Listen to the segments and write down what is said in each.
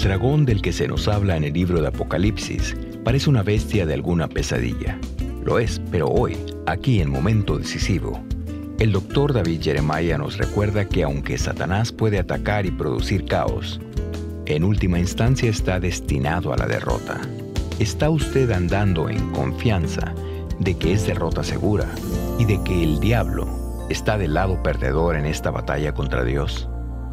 dragón del que se nos habla en el libro de Apocalipsis parece una bestia de alguna pesadilla. Lo es, pero hoy, aquí en Momento Decisivo, el Dr. David Jeremiah nos recuerda que aunque Satanás puede atacar y producir caos, en última instancia está destinado a la derrota. ¿Está usted andando en confianza de que es derrota segura y de que el diablo está del lado perdedor en esta batalla contra Dios?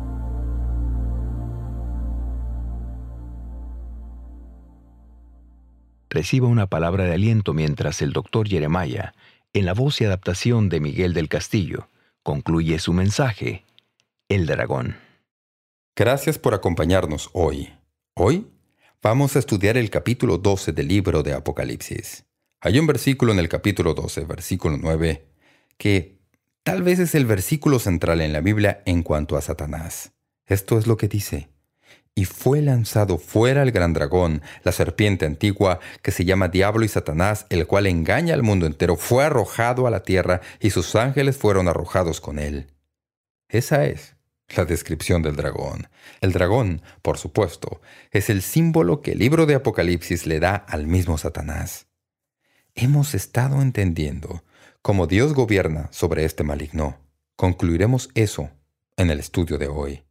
Reciba una palabra de aliento mientras el Dr. Jeremiah, en la voz y adaptación de Miguel del Castillo, concluye su mensaje, El Dragón. Gracias por acompañarnos hoy. Hoy vamos a estudiar el capítulo 12 del libro de Apocalipsis. Hay un versículo en el capítulo 12, versículo 9, que tal vez es el versículo central en la Biblia en cuanto a Satanás. Esto es lo que dice: «Y fue lanzado fuera el gran dragón, la serpiente antigua, que se llama Diablo y Satanás, el cual engaña al mundo entero. Fue arrojado a la tierra, y sus ángeles fueron arrojados con él». Esa es la descripción del dragón. El dragón, por supuesto, es el símbolo que el libro de Apocalipsis le da al mismo Satanás. Hemos estado entendiendo cómo Dios gobierna sobre este maligno. Concluiremos eso en el estudio de hoy.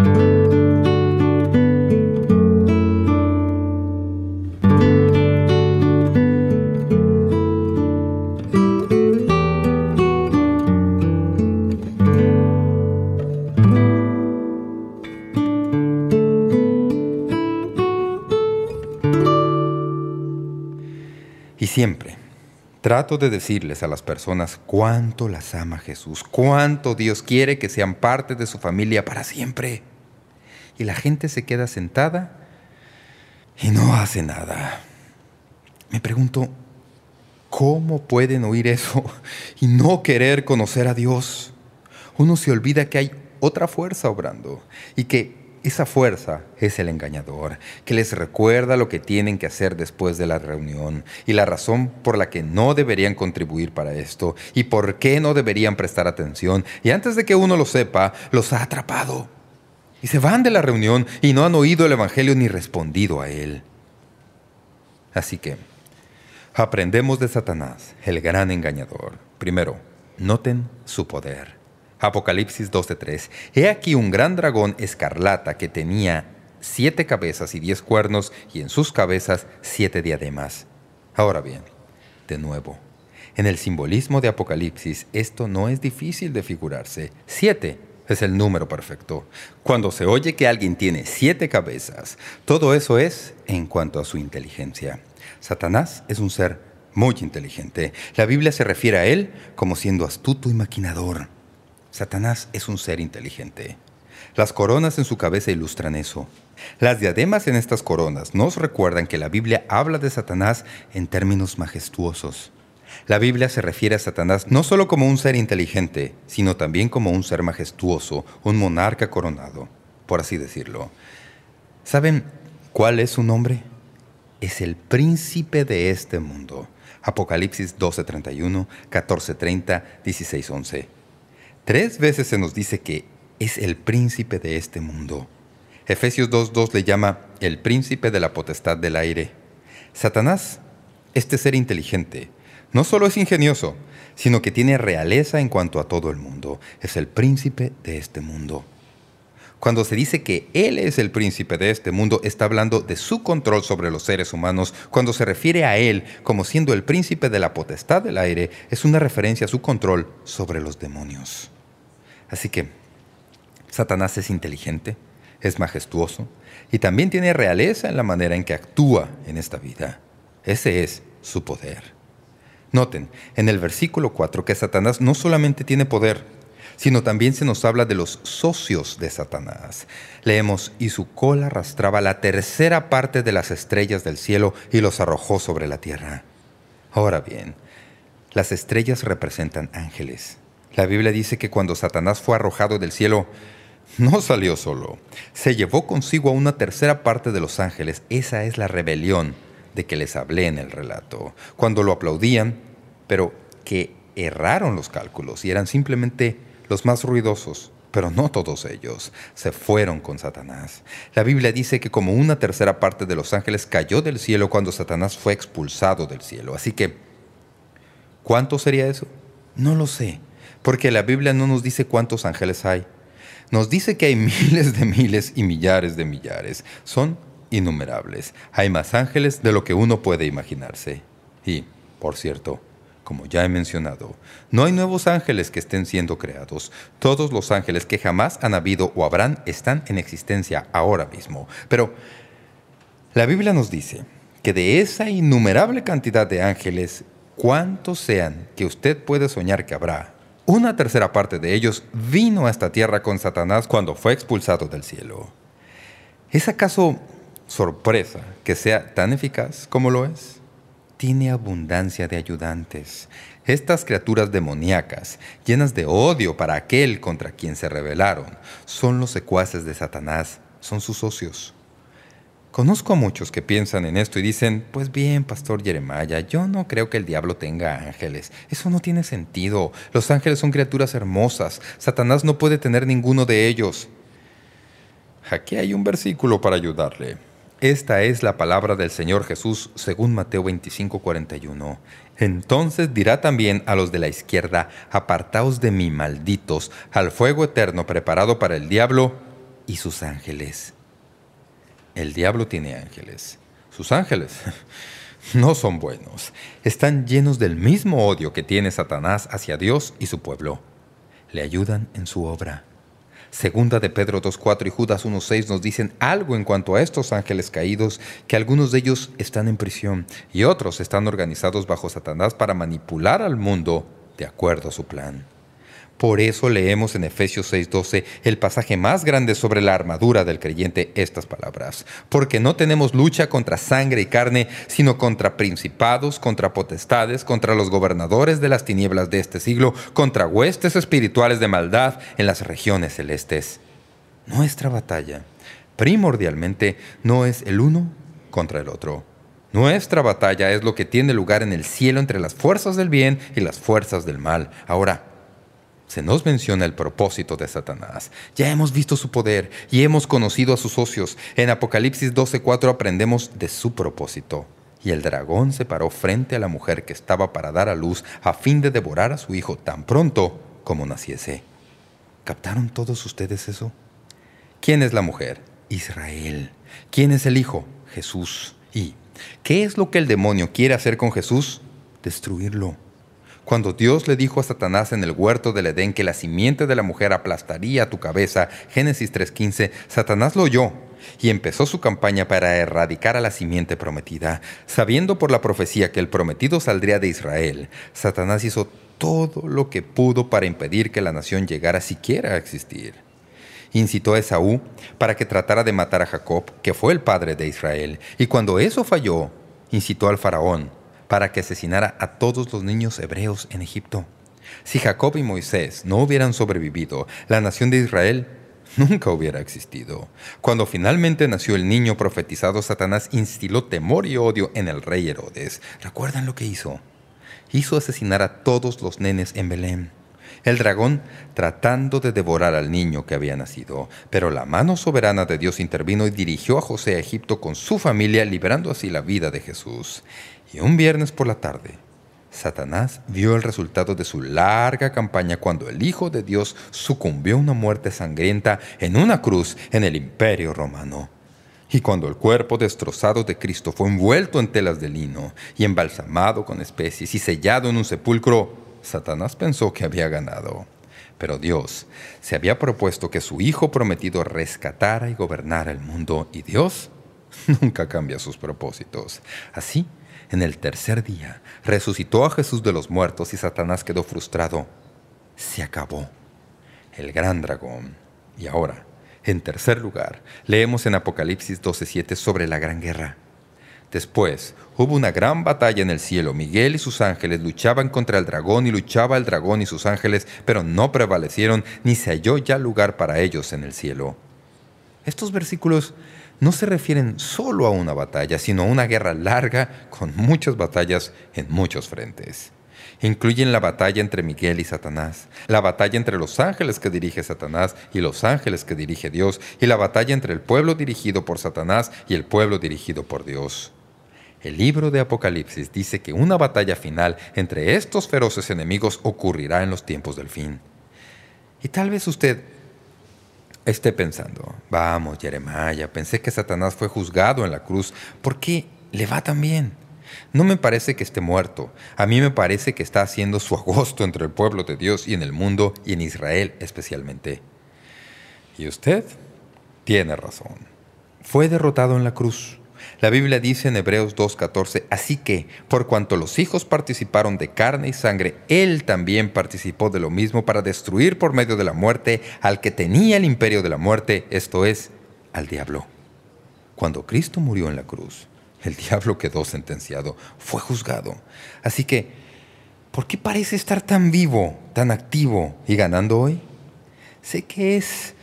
Y siempre trato de decirles a las personas cuánto las ama Jesús, cuánto Dios quiere que sean parte de su familia para siempre. Y la gente se queda sentada y no hace nada. Me pregunto, ¿cómo pueden oír eso y no querer conocer a Dios? Uno se olvida que hay otra fuerza obrando y que esa fuerza es el engañador, que les recuerda lo que tienen que hacer después de la reunión y la razón por la que no deberían contribuir para esto y por qué no deberían prestar atención. Y antes de que uno lo sepa, los ha atrapado. Y se van de la reunión y no han oído el Evangelio ni respondido a él. Así que aprendemos de Satanás, el gran engañador. Primero, noten su poder. Apocalipsis 12:3. He aquí un gran dragón escarlata que tenía 7 cabezas y 10 cuernos, y en sus cabezas 7 diademas. Ahora bien, de nuevo, en el simbolismo de Apocalipsis esto no es difícil de figurarse. 7 es el número perfecto. Cuando se oye que alguien tiene 7 cabezas, todo eso es en cuanto a su inteligencia. Satanás es un ser muy inteligente. La Biblia se refiere a él como siendo astuto y maquinador. Satanás es un ser inteligente. Las coronas en su cabeza ilustran eso. Las diademas en estas coronas nos recuerdan que la Biblia habla de Satanás en términos majestuosos. La Biblia se refiere a Satanás no solo como un ser inteligente, sino también como un ser majestuoso, un monarca coronado, por así decirlo. ¿Saben cuál es su nombre? Es el príncipe de este mundo. Apocalipsis 12:31, 14:30, 16:11. 3 veces se nos dice que es el príncipe de este mundo. Efesios 2:2 le llama el príncipe de la potestad del aire. Satanás, este ser inteligente, no solo es ingenioso, sino que tiene realeza en cuanto a todo el mundo. Es el príncipe de este mundo. Cuando se dice que él es el príncipe de este mundo, está hablando de su control sobre los seres humanos. Cuando se refiere a él como siendo el príncipe de la potestad del aire, es una referencia a su control sobre los demonios. Así que Satanás es inteligente, es majestuoso y también tiene realeza en la manera en que actúa en esta vida. Ese es su poder. Noten en el versículo 4 que Satanás no solamente tiene poder, sino también se nos habla de los socios de Satanás. Leemos: «Y su cola arrastraba la 1/3 parte de las estrellas del cielo y los arrojó sobre la tierra». Ahora bien, las estrellas representan ángeles. La Biblia dice que cuando Satanás fue arrojado del cielo, no salió solo. Se llevó consigo a una 1/3 parte de los ángeles. Esa es la rebelión de que les hablé en el relato. Cuando lo aplaudían, pero que erraron los cálculos y eran simplemente los más ruidosos, Pero no todos ellos se fueron con Satanás. La Biblia dice que como una tercera parte de los ángeles cayó del cielo cuando Satanás fue expulsado del cielo. Así que, ¿cuánto sería eso? No lo sé, porque la Biblia no nos dice cuántos ángeles hay. Nos dice que hay miles y millares de millares. Son innumerables. Hay más ángeles de lo que uno puede imaginarse. Y, por cierto, como ya he mencionado, no hay nuevos ángeles que estén siendo creados. Todos los ángeles que jamás han habido o habrán están en existencia ahora mismo. Pero la Biblia nos dice que de esa innumerable cantidad de ángeles, cuantos sean que usted puede soñar que habrá, una tercera parte de ellos vino a esta tierra con Satanás cuando fue expulsado del cielo. ¿Es acaso sorpresa que sea tan eficaz como lo es? Tiene abundancia de ayudantes. Estas criaturas demoníacas, llenas de odio para aquel contra quien se rebelaron, son los secuaces de Satanás, son sus socios. Conozco a muchos que piensan en esto y dicen, pues bien, Pastor Jeremiah, yo no creo que el diablo tenga ángeles. Eso no tiene sentido. Los ángeles son criaturas hermosas. Satanás no puede tener ninguno de ellos. Aquí hay un versículo para ayudarle. Esta es la palabra del Señor Jesús según Mateo 25:41. Entonces dirá también a los de la izquierda, apartaos de mí, malditos, al fuego eterno preparado para el diablo y sus ángeles. El diablo tiene ángeles. Sus ángeles no son buenos. Están llenos del mismo odio que tiene Satanás hacia Dios y su pueblo. Le ayudan en su obra. Segunda de Pedro 2:4 y Judas 1:6 nos dicen algo en cuanto a estos ángeles caídos, que algunos de ellos están en prisión y otros están organizados bajo Satanás para manipular al mundo de acuerdo a su plan. Por eso leemos en Efesios 6:12, el pasaje más grande sobre la armadura del creyente, estas palabras. Porque no tenemos lucha contra sangre y carne, sino contra principados, contra potestades, contra los gobernadores de las tinieblas de este siglo, contra huestes espirituales de maldad en las regiones celestes. Nuestra batalla, primordialmente, no es el uno contra el otro. Nuestra batalla es lo que tiene lugar en el cielo entre las fuerzas del bien y las fuerzas del mal. Ahora, se nos menciona el propósito de Satanás. Ya hemos visto su poder y hemos conocido a sus socios. En Apocalipsis 12:4 aprendemos de su propósito. Y el dragón se paró frente a la mujer que estaba para dar a luz a fin de devorar a su hijo tan pronto como naciese. ¿Captaron todos ustedes eso? ¿Quién es la mujer? Israel. ¿Quién es el hijo? Jesús. ¿Y qué es lo que el demonio quiere hacer con Jesús? Destruirlo. Cuando Dios le dijo a Satanás en el huerto del Edén que la simiente de la mujer aplastaría tu cabeza, Génesis 3:15, Satanás lo oyó y empezó su campaña para erradicar a la simiente prometida. Sabiendo por la profecía que el prometido saldría de Israel, Satanás hizo todo lo que pudo para impedir que la nación llegara siquiera a existir. Incitó a Esaú para que tratara de matar a Jacob, que fue el padre de Israel, y cuando eso falló, incitó al faraón para que asesinara a todos los niños hebreos en Egipto. Si Jacob y Moisés no hubieran sobrevivido, la nación de Israel nunca hubiera existido. Cuando finalmente nació el niño profetizado, Satanás instiló temor y odio en el rey Herodes. ¿Recuerdan lo que hizo? Hizo asesinar a todos los nenes en Belén. El dragón tratando de devorar al niño que había nacido. Pero la mano soberana de Dios intervino y dirigió a José a Egipto con su familia, liberando así la vida de Jesús. Y un viernes por la tarde, Satanás vio el resultado de su larga campaña cuando el Hijo de Dios sucumbió a una muerte sangrienta en una cruz en el Imperio Romano. Y cuando el cuerpo destrozado de Cristo fue envuelto en telas de lino y embalsamado con especies y sellado en un sepulcro, Satanás pensó que había ganado. Pero Dios se había propuesto que su Hijo prometido rescatara y gobernara el mundo, y Dios nunca cambia sus propósitos. Así, en el tercer día, resucitó a Jesús de los muertos y Satanás quedó frustrado. Se acabó el gran dragón. Y ahora, en tercer lugar, leemos en Apocalipsis 12:7 sobre la gran guerra. Después, hubo una gran batalla en el cielo. Miguel y sus ángeles luchaban contra el dragón y luchaba el dragón y sus ángeles, pero no prevalecieron, ni se halló ya lugar para ellos en el cielo. Estos versículos no se refieren solo a una batalla, sino a una guerra larga con muchas batallas en muchos frentes. Incluyen la batalla entre Miguel y Satanás, la batalla entre los ángeles que dirige Satanás y los ángeles que dirige Dios, y la batalla entre el pueblo dirigido por Satanás y el pueblo dirigido por Dios. El libro de Apocalipsis dice que una batalla final entre estos feroces enemigos ocurrirá en los tiempos del fin. Y tal vez usted esté pensando, vamos, Jeremiah, pensé que Satanás fue juzgado en la cruz. ¿Por qué le va tan bien? No me parece que esté muerto. A mí me parece que está haciendo su agosto entre el pueblo de Dios y en el mundo, y en Israel especialmente. Y usted tiene razón. Fue derrotado en la cruz. La Biblia dice en Hebreos 2:14, así que, por cuanto los hijos participaron de carne y sangre, Él también participó de lo mismo para destruir por medio de la muerte al que tenía el imperio de la muerte, esto es, al diablo. Cuando Cristo murió en la cruz, el diablo quedó sentenciado, fue juzgado. Así que, ¿por qué parece estar tan vivo, tan activo y ganando hoy? Sé que es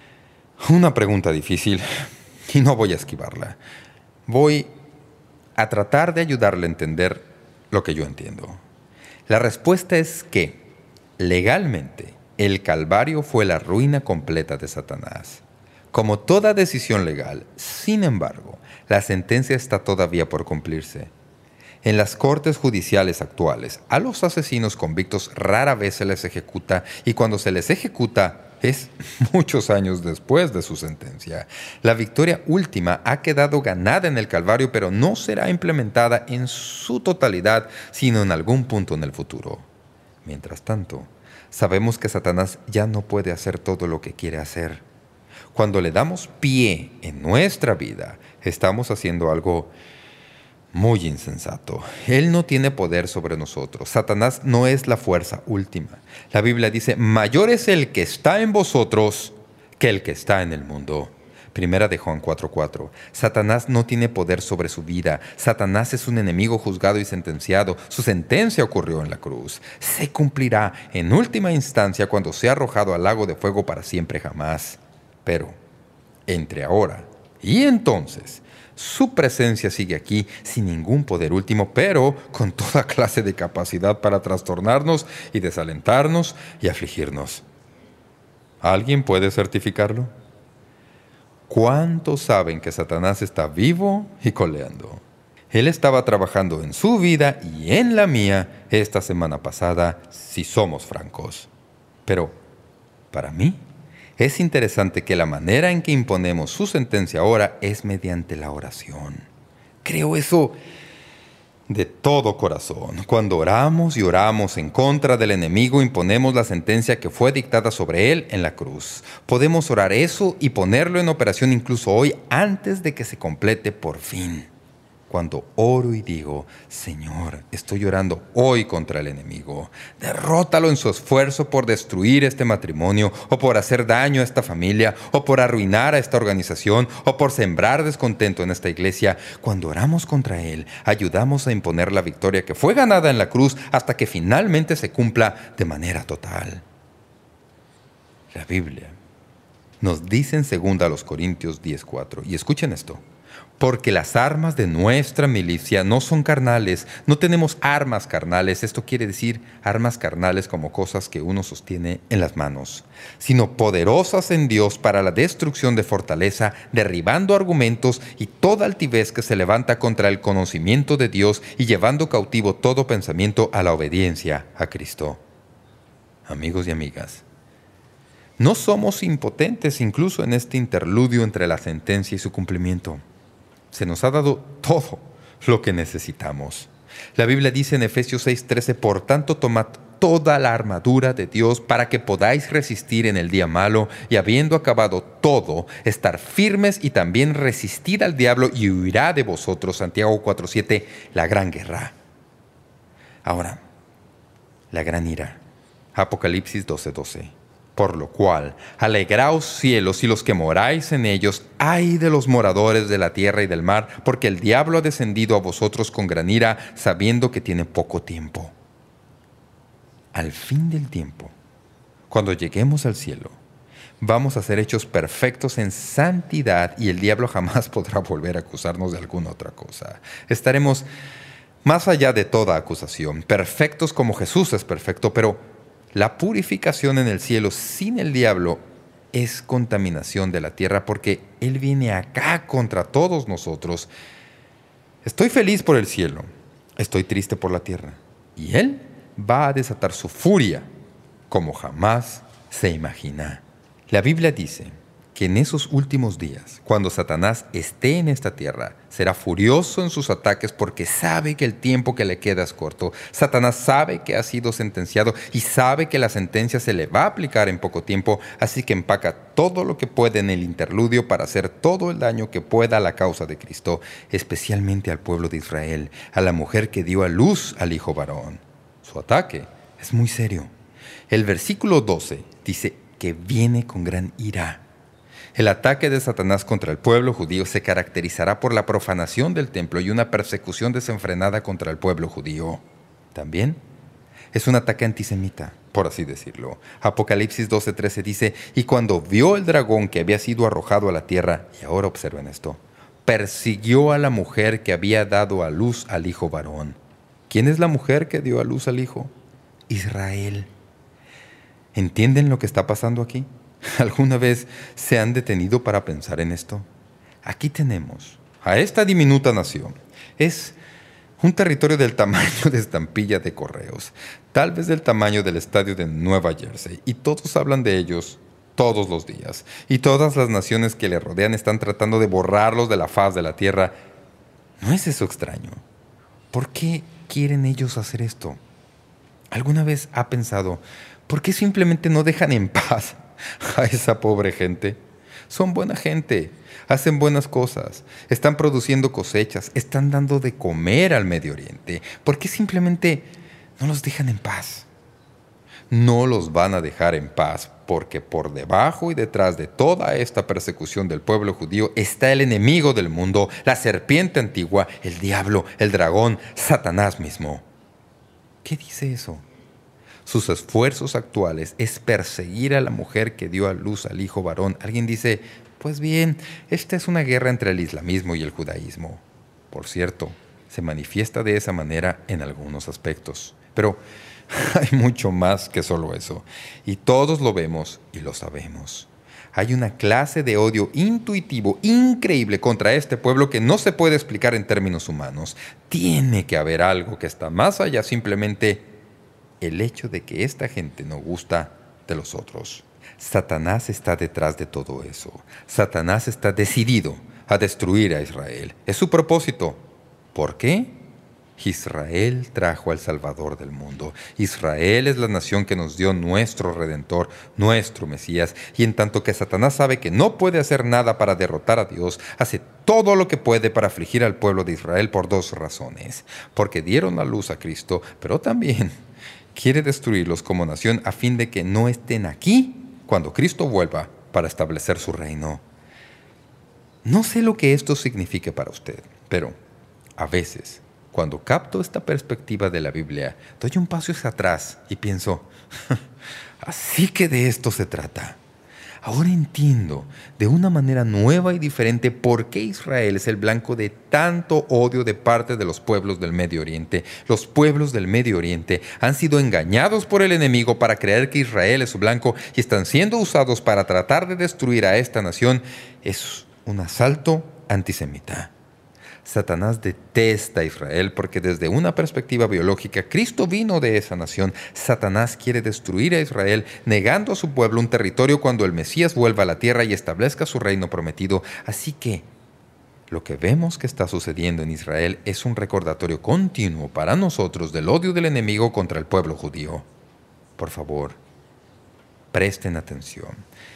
una pregunta difícil y no voy a esquivarla. Voy a tratar de ayudarle a entender lo que yo entiendo. La respuesta es que, legalmente, el Calvario fue la ruina completa de Satanás. Como toda decisión legal, sin embargo, la sentencia está todavía por cumplirse. En las cortes judiciales actuales, a los asesinos convictos rara vez se les ejecuta, y cuando se les ejecuta es muchos años después de su sentencia. La victoria última ha quedado ganada en el Calvario, pero no será implementada en su totalidad, sino en algún punto en el futuro. Mientras tanto, sabemos que Satanás ya no puede hacer todo lo que quiere hacer. Cuando le damos pie en nuestra vida, estamos haciendo algo muy insensato. Él no tiene poder sobre nosotros. Satanás no es la fuerza última. La Biblia dice, mayor es el que está en vosotros que el que está en el mundo. Primera de Juan 4:4. Satanás no tiene poder sobre su vida. Satanás es un enemigo juzgado y sentenciado. Su sentencia ocurrió en la cruz. Se cumplirá en última instancia cuando sea arrojado al lago de fuego para siempre jamás. Pero, entre ahora y entonces, su presencia sigue aquí sin ningún poder último, pero con toda clase de capacidad para trastornarnos y desalentarnos y afligirnos. ¿Alguien puede certificarlo? ¿Cuántos saben que Satanás está vivo y coleando? Él estaba trabajando en su vida y en la mía esta semana pasada, si somos francos. Pero, para mí, es interesante que la manera en que imponemos su sentencia ahora es mediante la oración. Creo eso de todo corazón. Cuando oramos y oramos en contra del enemigo, imponemos la sentencia que fue dictada sobre él en la cruz. Podemos orar eso y ponerlo en operación incluso hoy, antes de que se complete por fin. Cuando oro y digo, Señor, estoy orando hoy contra el enemigo, derrótalo en su esfuerzo por destruir este matrimonio, o por hacer daño a esta familia, o por arruinar a esta organización, o por sembrar descontento en esta iglesia. Cuando oramos contra él, ayudamos a imponer la victoria que fue ganada en la cruz hasta que finalmente se cumpla de manera total. La Biblia nos dice en 2 Corintios 10:4, y escuchen esto, porque las armas de nuestra milicia no son carnales, no tenemos armas carnales, esto quiere decir armas carnales como cosas que uno sostiene en las manos, sino poderosas en Dios para la destrucción de fortaleza, derribando argumentos y toda altivez que se levanta contra el conocimiento de Dios y llevando cautivo todo pensamiento a la obediencia a Cristo. Amigos y amigas, no somos impotentes incluso en este interludio entre la sentencia y su cumplimiento. Se nos ha dado todo lo que necesitamos. La Biblia dice en Efesios 6:13, por tanto, tomad toda la armadura de Dios para que podáis resistir en el día malo, y habiendo acabado todo, estar firmes y también resistir al diablo y huirá de vosotros. Santiago 4:7, la gran guerra. Ahora, la gran ira. Apocalipsis 12:12. Por lo cual, alegraos cielos y los que moráis en ellos, ay de los moradores de la tierra y del mar, porque el diablo ha descendido a vosotros con gran ira, sabiendo que tiene poco tiempo. Al fin del tiempo, cuando lleguemos al cielo, vamos a ser hechos perfectos en santidad y el diablo jamás podrá volver a acusarnos de alguna otra cosa. Estaremos más allá de toda acusación, perfectos como Jesús es perfecto, pero la purificación en el cielo sin el diablo es contaminación de la tierra porque Él viene acá contra todos nosotros. Estoy feliz por el cielo, estoy triste por la tierra. Y Él va a desatar su furia como jamás se imagina. La Biblia dice que en esos últimos días, cuando Satanás esté en esta tierra, será furioso en sus ataques porque sabe que el tiempo que le queda es corto. Satanás sabe que ha sido sentenciado y sabe que la sentencia se le va a aplicar en poco tiempo, así que empaca todo lo que puede en el interludio para hacer todo el daño que pueda a la causa de Cristo, especialmente al pueblo de Israel, a la mujer que dio a luz al hijo varón. Su ataque es muy serio. El versículo 12 dice que viene con gran ira. El ataque de Satanás contra el pueblo judío se caracterizará por la profanación del templo y una persecución desenfrenada contra el pueblo judío. También es un ataque antisemita, por así decirlo. Apocalipsis 12:13 dice, y cuando vio el dragón que había sido arrojado a la tierra, y ahora observen esto, persiguió a la mujer que había dado a luz al hijo varón. ¿Quién es la mujer que dio a luz al hijo? Israel. ¿Entienden lo que está pasando aquí? ¿Alguna vez se han detenido para pensar en esto? Aquí tenemos a esta diminuta nación. Es un territorio del tamaño de estampilla de correos, tal vez del tamaño del estadio de Nueva Jersey, y todos hablan de ellos todos los días. Y todas las naciones que le rodean están tratando de borrarlos de la faz de la tierra. ¿No es eso extraño? ¿Por qué quieren ellos hacer esto? ¿Alguna vez ha pensado, por qué simplemente no dejan en paz a esa pobre gente? Son buena gente, hacen buenas cosas, están produciendo cosechas, están dando de comer al Medio Oriente. ¿Por qué simplemente no los dejan en paz? No los van a dejar en paz porque por debajo y detrás de toda esta persecución del pueblo judío está el enemigo del mundo, la serpiente antigua, el diablo, el dragón, Satanás mismo. ¿Qué dice eso? Sus esfuerzos actuales es perseguir a la mujer que dio a luz al hijo varón. Alguien dice, pues bien, esta es una guerra entre el islamismo y el judaísmo. Por cierto, se manifiesta de esa manera en algunos aspectos. Pero hay mucho más que solo eso. Y todos lo vemos y lo sabemos. Hay una clase de odio intuitivo increíble contra este pueblo que no se puede explicar en términos humanos. Tiene que haber algo que está más allá simplemente el hecho de que esta gente no gusta de los otros. Satanás está detrás de todo eso. Satanás está decidido a destruir a Israel. Es su propósito. ¿Por qué? Israel trajo al Salvador del mundo. Israel es la nación que nos dio nuestro Redentor, nuestro Mesías. Y en tanto que Satanás sabe que no puede hacer nada para derrotar a Dios, hace todo lo que puede para afligir al pueblo de Israel por dos razones. Porque dieron a luz a Cristo, pero también quiere destruirlos como nación a fin de que no estén aquí cuando Cristo vuelva para establecer su reino. No sé lo que esto signifique para usted, pero a veces, cuando capto esta perspectiva de la Biblia, doy un paso hacia atrás y pienso, así que de esto se trata. Ahora entiendo de una manera nueva y diferente por qué Israel es el blanco de tanto odio de parte de los pueblos del Medio Oriente. Los pueblos del Medio Oriente han sido engañados por el enemigo para creer que Israel es su blanco y están siendo usados para tratar de destruir a esta nación. Es un asalto antisemita. Satanás detesta a Israel porque desde una perspectiva biológica, Cristo vino de esa nación. Satanás quiere destruir a Israel, negando a su pueblo un territorio cuando el Mesías vuelva a la tierra y establezca su reino prometido. Así que lo que vemos que está sucediendo en Israel es un recordatorio continuo para nosotros del odio del enemigo contra el pueblo judío. Por favor, presten atención.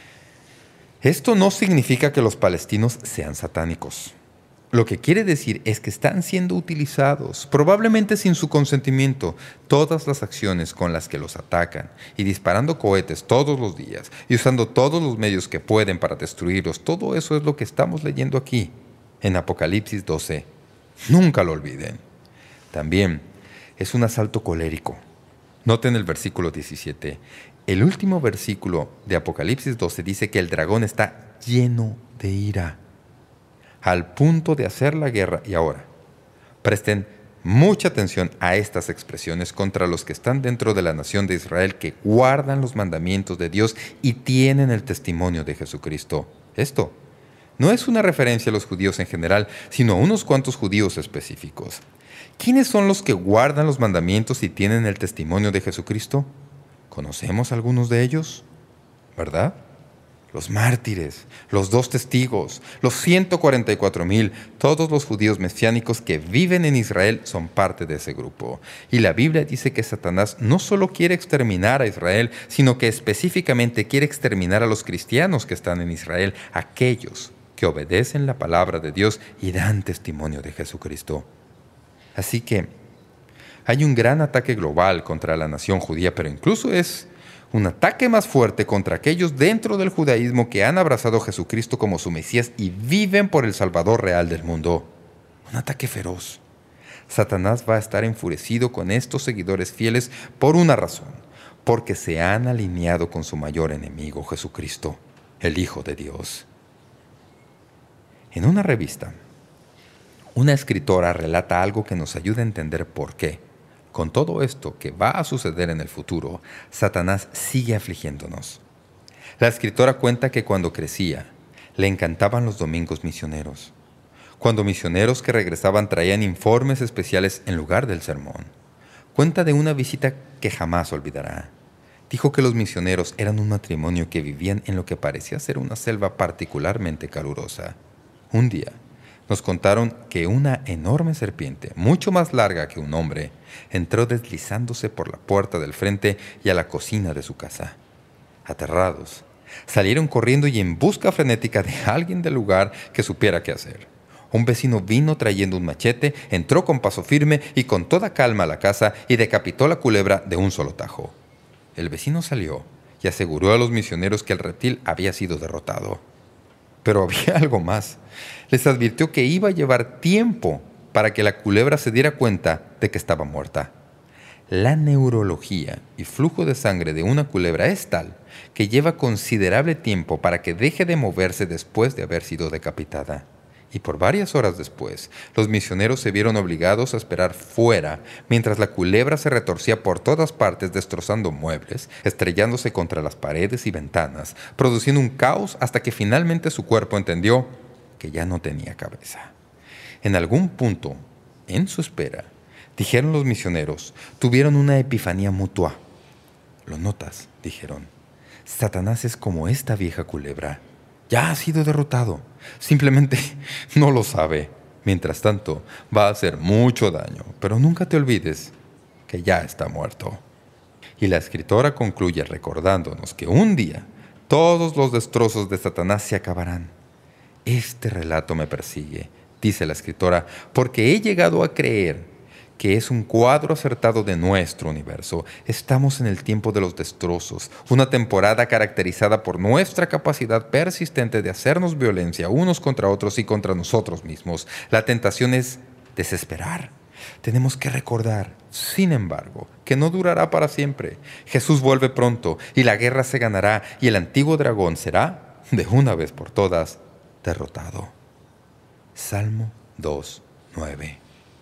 Esto no significa que los palestinos sean satánicos. Lo que quiere decir es que están siendo utilizados, probablemente sin su consentimiento, todas las acciones con las que los atacan y disparando cohetes todos los días y usando todos los medios que pueden para destruirlos. Todo eso es lo que estamos leyendo aquí en Apocalipsis 12. Nunca lo olviden. También es un asalto colérico. Noten el versículo 17. El último versículo de Apocalipsis 12 dice que el dragón está lleno de ira, al punto de hacer la guerra. Y ahora, presten mucha atención a estas expresiones contra los que están dentro de la nación de Israel, que guardan los mandamientos de Dios y tienen el testimonio de Jesucristo. Esto no es una referencia a los judíos en general, sino a unos cuantos judíos específicos. ¿Quiénes son los que guardan los mandamientos y tienen el testimonio de Jesucristo? ¿Conocemos algunos de ellos? ¿Verdad? Los mártires, los 2 testigos, los 144,000, todos los judíos mesiánicos que viven en Israel son parte de ese grupo. Y la Biblia dice que Satanás no solo quiere exterminar a Israel, sino que específicamente quiere exterminar a los cristianos que están en Israel, aquellos que obedecen la palabra de Dios y dan testimonio de Jesucristo. Así que hay un gran ataque global contra la nación judía, pero incluso es un ataque más fuerte contra aquellos dentro del judaísmo que han abrazado a Jesucristo como su Mesías y viven por el Salvador real del mundo. Un ataque feroz. Satanás va a estar enfurecido con estos seguidores fieles por una razón, porque se han alineado con su mayor enemigo, Jesucristo, el Hijo de Dios. En una revista, una escritora relata algo que nos ayuda a entender por qué, con todo esto que va a suceder en el futuro, Satanás sigue afligiéndonos. La escritora cuenta que cuando crecía, le encantaban los domingos misioneros, cuando misioneros que regresaban traían informes especiales en lugar del sermón. Cuenta de una visita que jamás olvidará. Dijo que los misioneros eran un matrimonio que vivían en lo que parecía ser una selva particularmente calurosa. Un día, nos contaron que una enorme serpiente, mucho más larga que un hombre, entró deslizándose por la puerta del frente y a la cocina de su casa. Aterrados, salieron corriendo y en busca frenética de alguien del lugar que supiera qué hacer. Un vecino vino trayendo un machete, entró con paso firme y con toda calma a la casa y decapitó la culebra de un solo tajo. El vecino salió y aseguró a los misioneros que el reptil había sido derrotado. Pero había algo más. Les advirtió que iba a llevar tiempo para que la culebra se diera cuenta de que estaba muerta. La neurología y flujo de sangre de una culebra es tal que lleva considerable tiempo para que deje de moverse después de haber sido decapitada. Y por varias horas después, los misioneros se vieron obligados a esperar fuera mientras la culebra se retorcía por todas partes destrozando muebles, estrellándose contra las paredes y ventanas, produciendo un caos hasta que finalmente su cuerpo entendió que ya no tenía cabeza. En algún punto, en su espera, dijeron los misioneros, tuvieron una epifanía mutua. «¿Lo notas?», dijeron. «Satanás es como esta vieja culebra. Ya ha sido derrotado. Simplemente no lo sabe. Mientras tanto, va a hacer mucho daño. Pero nunca te olvides que ya está muerto». Y la escritora concluye recordándonos que un día todos los destrozos de Satanás se acabarán. «Este relato me persigue», dice la escritora, «porque he llegado a creer que es un cuadro acertado de nuestro universo. Estamos en el tiempo de los destrozos, una temporada caracterizada por nuestra capacidad persistente de hacernos violencia unos contra otros y contra nosotros mismos. La tentación es desesperar. Tenemos que recordar, sin embargo, que no durará para siempre. Jesús vuelve pronto y la guerra se ganará y el antiguo dragón será, de una vez por todas, derrotado». Salmo 2:9.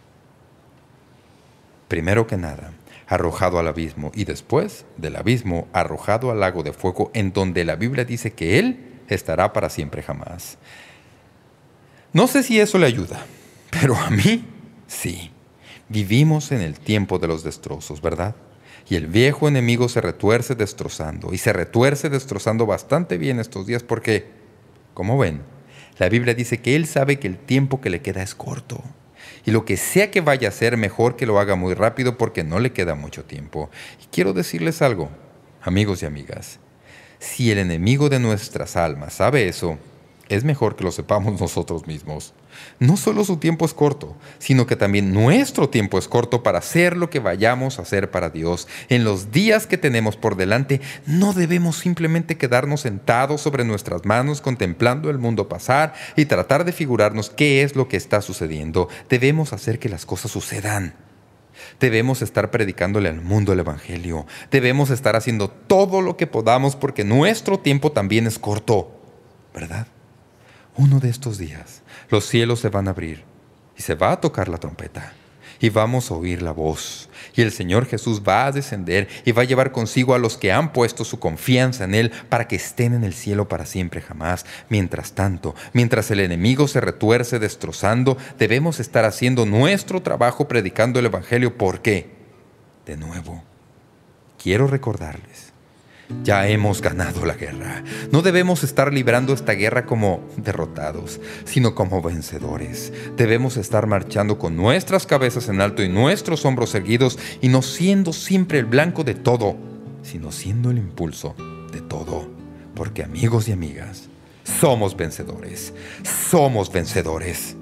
Primero que nada, arrojado al abismo, y después del abismo, arrojado al lago de fuego, en donde la Biblia dice que Él estará para siempre jamás. No sé si eso le ayuda, pero a mí sí. Vivimos en el tiempo de los destrozos, ¿verdad? Y el viejo enemigo se retuerce destrozando, y se retuerce destrozando bastante bien estos días porque, como ven, la Biblia dice que Él sabe que el tiempo que le queda es corto. Y lo que sea que vaya a hacer, mejor que lo haga muy rápido porque no le queda mucho tiempo. Y quiero decirles algo, amigos y amigas. Si el enemigo de nuestras almas sabe eso, es mejor que lo sepamos nosotros mismos. No solo su tiempo es corto, sino que también nuestro tiempo es corto para hacer lo que vayamos a hacer para Dios. En los días que tenemos por delante, no debemos simplemente quedarnos sentados sobre nuestras manos contemplando el mundo pasar y tratar de figurarnos qué es lo que está sucediendo. Debemos hacer que las cosas sucedan. Debemos estar predicándole al mundo el Evangelio. Debemos estar haciendo todo lo que podamos porque nuestro tiempo también es corto, ¿verdad? Uno de estos días, los cielos se van a abrir y se va a tocar la trompeta. y vamos a oír la voz. Y el Señor Jesús va a descender y va a llevar consigo a los que han puesto su confianza en Él para que estén en el cielo para siempre jamás. Mientras tanto, mientras el enemigo se retuerce destrozando, debemos estar haciendo nuestro trabajo predicando el Evangelio. ¿Por qué? De nuevo, quiero recordarles, ya hemos ganado la guerra. No debemos estar librando esta guerra como derrotados, sino como vencedores. Debemos estar marchando con nuestras cabezas en alto y nuestros hombros erguidos, y no siendo siempre el blanco de todo, sino siendo el impulso de todo. Porque, amigos y amigas, somos vencedores. Somos vencedores.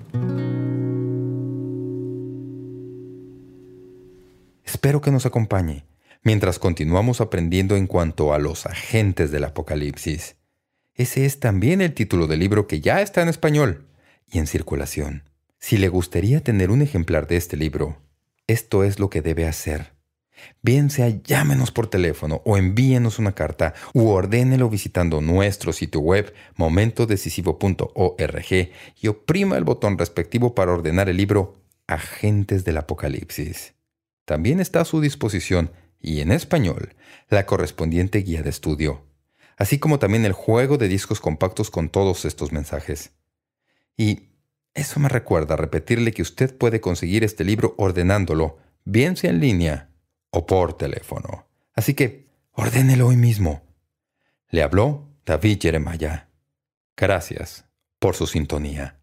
Espero que nos acompañe mientras continuamos aprendiendo en cuanto a los agentes del Apocalipsis. Ese es también el título del libro, que ya está en español y en circulación. Si le gustaría tener un ejemplar de este libro, esto es lo que debe hacer. Bien sea llámenos por teléfono o envíenos una carta u ordénelo visitando nuestro sitio web momentodecisivo.org y oprima el botón respectivo para ordenar el libro Agentes del Apocalipsis. También está a su disposición, y en español, la correspondiente guía de estudio, así como también el juego de discos compactos con todos estos mensajes. Y eso me recuerda repetirle que usted puede conseguir este libro ordenándolo, bien sea en línea o por teléfono. Así que, ordénelo hoy mismo. Le habló David Jeremiah. Gracias por su sintonía.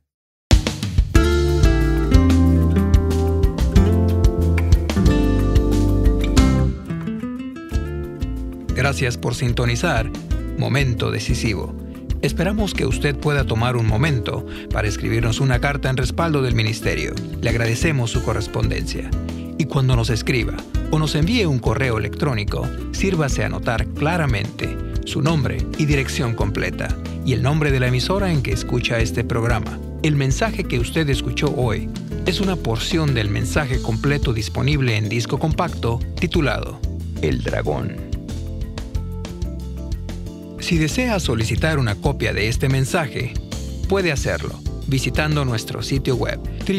Gracias por sintonizar Momento Decisivo. Esperamos que usted pueda tomar un momento para escribirnos una carta en respaldo del ministerio. Le agradecemos su correspondencia. Y cuando nos escriba o nos envíe un correo electrónico, sírvase a anotar claramente su nombre y dirección completa y el nombre de la emisora en que escucha este programa. El mensaje que usted escuchó hoy es una porción del mensaje completo disponible en disco compacto titulado El Dragón. Si desea solicitar una copia de este mensaje, puede hacerlo visitando nuestro sitio web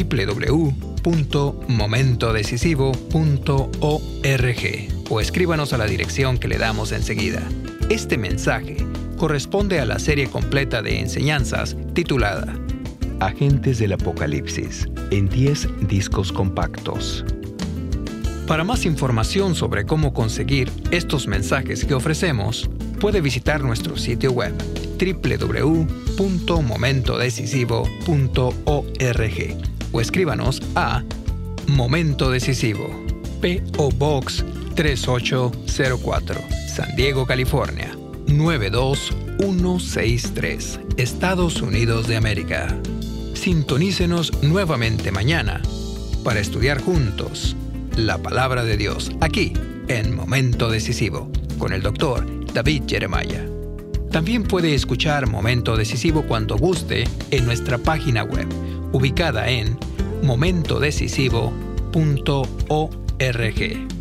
www.momentodecisivo.org o escríbanos a la dirección que le damos enseguida. Este mensaje corresponde a la serie completa de enseñanzas titulada Agentes del Apocalipsis en 10 discos compactos. Para más información sobre cómo conseguir estos mensajes que ofrecemos, puede visitar nuestro sitio web www.momentodecisivo.org o escríbanos a Momento Decisivo, P.O. Box 3804, San Diego, California 92163, Estados Unidos de América. Sintonícenos nuevamente mañana para estudiar juntos la Palabra de Dios aquí en Momento Decisivo con el Dr. David Jeremiah. También puede escuchar Momento Decisivo cuando guste en nuestra página web, ubicada en momentodecisivo.org.